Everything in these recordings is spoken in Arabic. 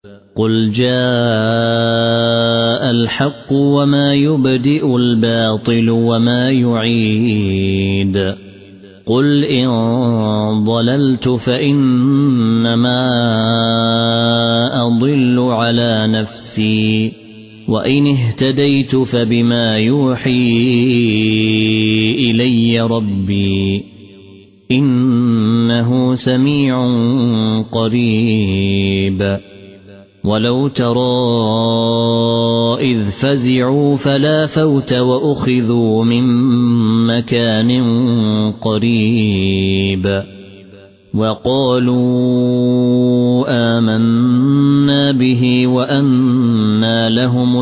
قل جاء الحق وما يبدئ الباطل وما يعيد قل إن ضللت فإنما أضل على نفسي وإن اهتديت فبما يوحي إلي ربي إنه سميع قريب ولو ترى إذ فزعوا فلا فوت وأخذوا من مكان قريب وقالوا آمنا به وأنى لهم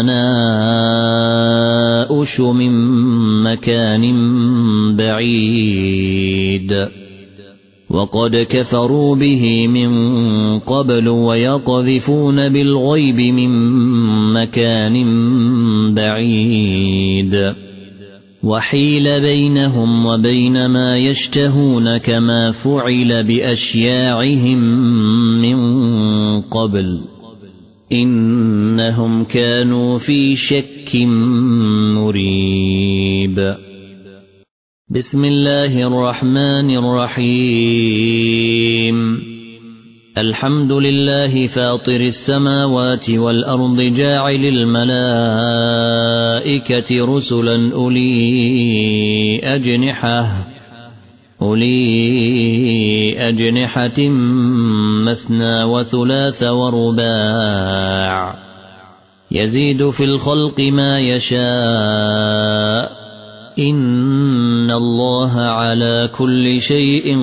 التناؤش من مكان بعيد وقد كفروا به من قبل ويقذفون بالغيب من مكان بعيد وحيل بينهم وبين ما يشتهون كما فعل بأشياعهم من قبل إنهم كانوا في شك مريب بسم الله الرحمن الرحيم الحمد لله فاطر السماوات والأرض جاعل الملائكة رسلا أولي أجنحة مثنى وثلاث ورباع يزيد في الخلق ما يشاء إن الله على كل شيء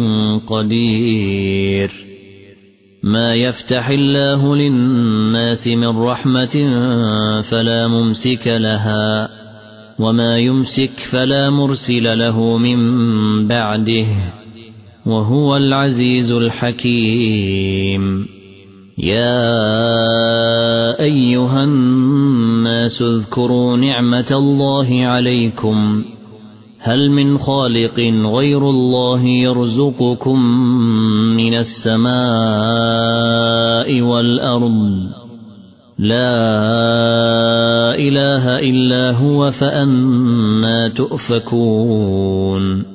قدير ما يفتح الله للناس من رحمة فلا ممسك لها وما يمسك فلا مرسل له من بعده وهو العزيز الحكيم يا أيها الناس اذكروا نعمة الله عليكم هل من خالق غير الله يرزقكم من السماء والأرض لا إله إلا هو فأنى تؤفكون